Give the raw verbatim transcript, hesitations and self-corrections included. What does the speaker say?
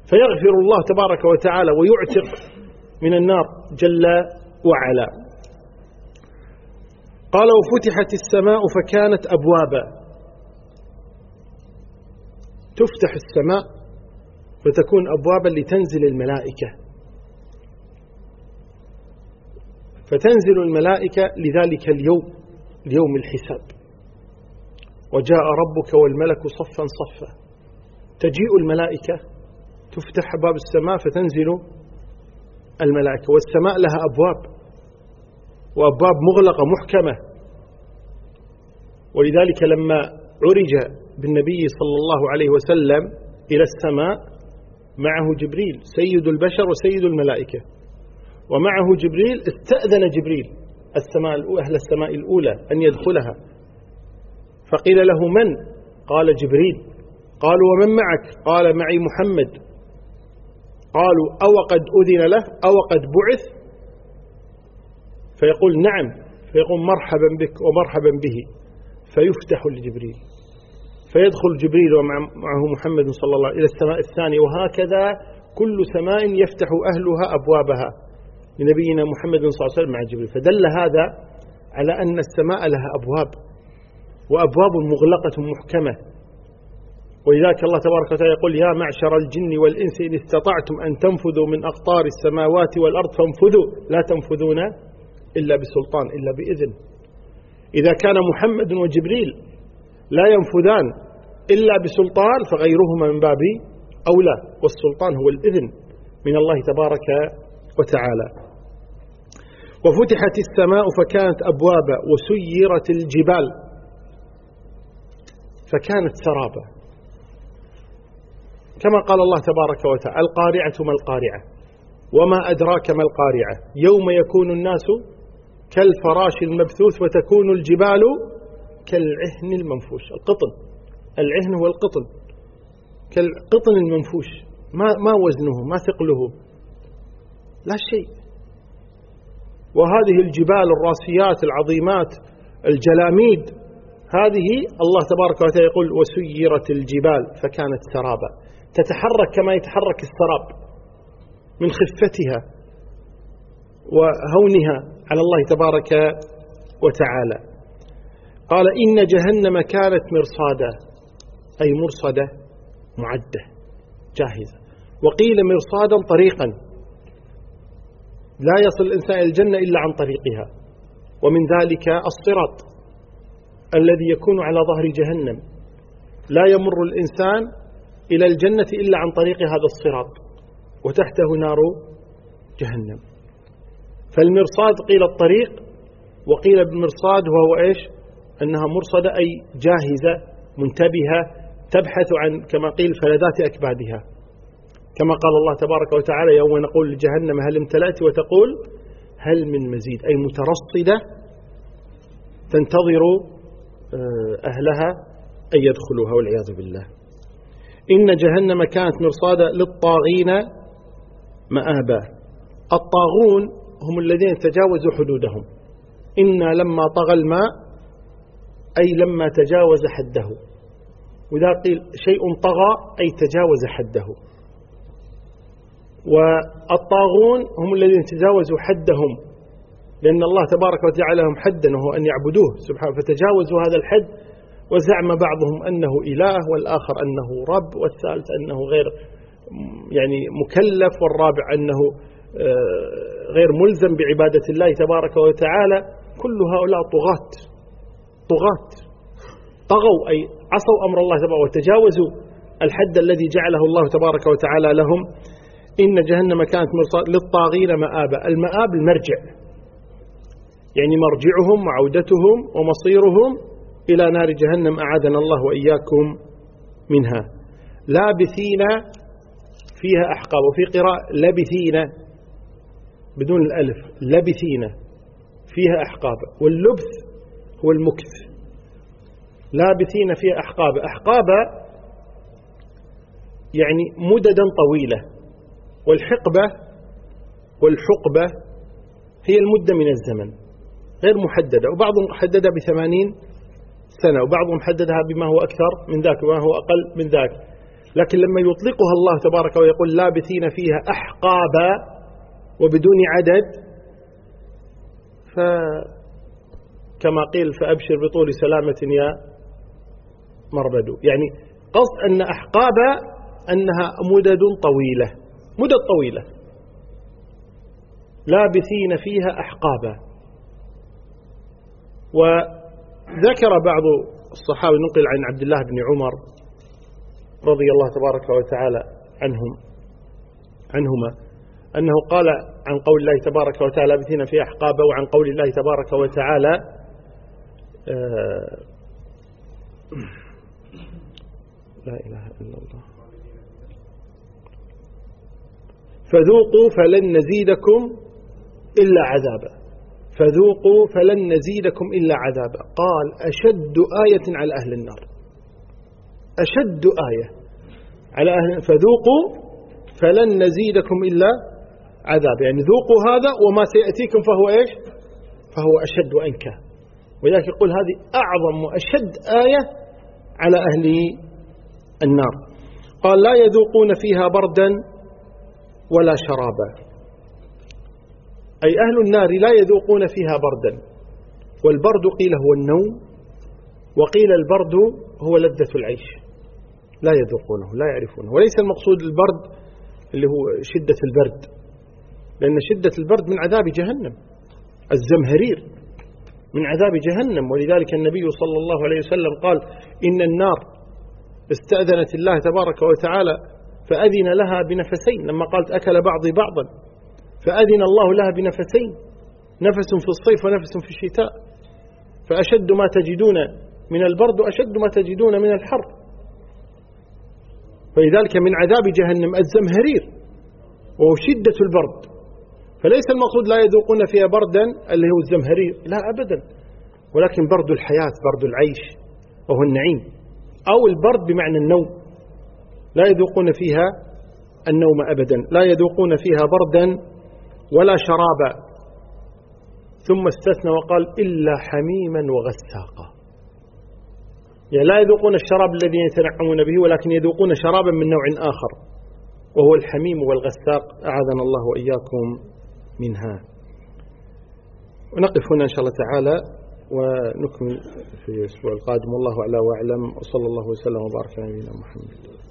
فيغفر الله تبارك وتعالى ويعتق من النار جل وعلا. قال وفتحت السماء فكانت أبوابا، تفتح السماء فتكون أبوابا لتنزل الملائكة، فتنزل الملائكة لذلك اليوم، اليوم الحساب. وجاء ربك والملك صفا صفا، تجيء الملائكة تفتح باب السماء فتنزل الملائكة، والسماء لها أبواب وأبواب مغلقة محكمة. ولذلك لما عرج بالنبي صلى الله عليه وسلم إلى السماء معه جبريل سيد البشر وسيد الملائكة، ومعه جبريل استأذن جبريل السماء أهل السماء الأولى أن يدخلها، فقيل له من؟ قال جبريل. قالوا ومن معك؟ قال معي محمد. قالوا أو قد أذن له أو قد بعث؟ فيقول نعم، فيقول مرحبا بك ومرحبا به، فيفتح لجبريل فيدخل جبريل ومعه محمد صلى الله عليه وسلم إلى السماء الثانية، وهكذا كل سماء يفتح أهلها أبوابها لنبينا محمد صلى الله عليه وسلم مع جبريل. فدل هذا على أن السماء لها أبواب، وأبواب مغلقة محكمة. ولذلك الله تبارك وتعالى يقول يا معشر الجن والإنس إن استطعتم أن تنفذوا من أقطار السماوات والأرض فانفذوا لا تنفذون إلا بسلطان، إلا بإذن. إذا كان محمد وجبريل لا ينفذان إلا بسلطان فغيرهما من باب أولى، والسلطان هو الإذن من الله تبارك وتعالى. وفتحت السماء فكانت أبوابا وسيرت الجبال فكانت سرابا، كما قال الله تبارك وتعالى القارعة ما القارعة وما أدراك ما القارعة يوم يكون الناس كالفراش المبثوث وتكون الجبال كالعهن المنفوش. القطن، العهن هو القطن، كالقطن المنفوش، ما ما وزنه ما ثقله لا شيء. وهذه الجبال الراسيات العظيمات الجلاميد هذه الله تبارك وتعالى يقول وسيرت الجبال فكانت سرابا، تتحرك كما يتحرك السراب من خفتها وهونها على الله تبارك وتعالى. قال إن جهنم كانت مرصادا، أي مرصدة معدة جاهزة. وقيل مرصادا طريقا لا يصل الإنسان إلى الجنة إلا عن طريقها، ومن ذلك الصراط الذي يكون على ظهر جهنم، لا يمر الإنسان إلى الجنة إلا عن طريق هذا الصراط، وتحته نار جهنم. فالمرصاد قيل الطريق، وقيل بالمرصاد وهو إيش؟ أنها مرصدة أي جاهزة منتبهة تبحث عن كما قيل فلذات أكبادها، كما قال الله تبارك وتعالى يوم نقول لجهنم هل امتلأت وتقول هل من مزيد، أي مترصدة تنتظر أهلها أن يدخلوها والعياذ بالله. إن جهنم كانت مرصادا للطاغين مآبا. الطاغون هم الذين تجاوزوا حدودهم. إنا لما طغى الماء أي لما تجاوز حده، وإذا قيل شيء طغى أي تجاوز حده. والطاغون هم الذين تجاوزوا حدهم، لأن الله تبارك وتعالى لهم حدا وهو أن يعبدوه سبحانه، فتجاوزوا هذا الحد وزعم بعضهم أنه إله والآخر أنه رب والثالث أنه غير يعني مكلف والرابع أنه غير ملزم بعبادة الله تبارك وتعالى. كل هؤلاء طغاة طغاة طغوا أي عصوا أمر الله تبارك وتجاوزوا الحد الذي جعله الله تبارك وتعالى لهم. إن جهنم كانت مرصاد للطاغين مآبا. المآب المرجع، يعني مرجعهم وعودتهم ومصيرهم إلى نار جهنم أعاذنا الله وإياكم منها. لابثين فيها أحقاب، وفي قراءة لبثين بدون الألف، لبثين فيها أحقاب، واللبث هو المكث. لابثين فيها أحقاب، أحقاب يعني مددا طويلة، والحقبة والحقبة هي المدة من الزمن غير محددة، وبعضهم حددها بثمانين سنة وبعضهم حددها بما هو أكثر من ذاك وما هو أقل من ذاك. لكن لما يطلقها الله تبارك ويقول لابثين فيها أحقابا وبدون عدد، فكما قيل فأبشر بطول سلامة يا مربد، يعني قصد أن أحقابا أنها مدد طويلة، مدد طويلة لابثين فيها أحقابا. وذكر بعض الصحابة، نقل عن عبد الله بن عمر رضي الله تبارك وتعالى عنهم عنهما أنه قال عن قول الله تبارك وتعالى لابثين فيها أحقابا، وعن قول الله تبارك وتعالى آه لا إله إلا الله فذوقوا فلن نزيدكم إلا عذابا، فذوقوا فلن نزيدكم إلا عذابا. قال أشد آية على أهل النار، أشد آية على أهل، فذوقوا فلن نزيدكم إلا عذاب، يعني ذوقوا هذا وما سيأتيكم فهو إيش؟ فهو أشد وأنكى. ولذلك يقول هذه أعظم وأشد آية على أهل النار. قال لا يذوقون فيها بردا ولا شرابا، أي أهل النار لا يذوقون فيها بردا، والبرد قيل هو النوم، وقيل البرد هو لذة العيش، لا يذوقونه لا يعرفونه. وليس المقصود البرد اللي هو شدة البرد، لأن شدة البرد من عذاب جهنم، الزمهرير من عذاب جهنم. ولذلك النبي صلى الله عليه وسلم قال إن النار استأذنت الله تبارك وتعالى فأذن لها بنفسين، لما قالت أكل بعضي بعضا فأذن الله لها بنفسين، نفس في الصيف ونفس في الشتاء، فأشد ما تجدون من البرد وأشد ما تجدون من الحر. فلذلك من عذاب جهنم الزمهرير وشدة البرد. فليس المقصود لا يذوقون فيها بردا اللي هو الزمهرير، لا أبدا، ولكن برد الحياة، برد العيش وهو النعيم، أو البرد بمعنى النوم، لا يذوقون فيها النوم أبدا، لا يذوقون فيها بردا ولا شرابا. ثم استثنى وقال إلا حميما وغساقا، يعني لا يذوقون الشراب الذي يتنعمون به، ولكن يذوقون شرابا من نوع آخر وهو الحميم والغساق، أعاذنا الله وإياكم منها. ونقف هنا إن شاء الله تعالى ونكمل في الأسبوع القادم، والله أعلى وأعلم، وصلى الله وسلم وبارك على نبينا محمد.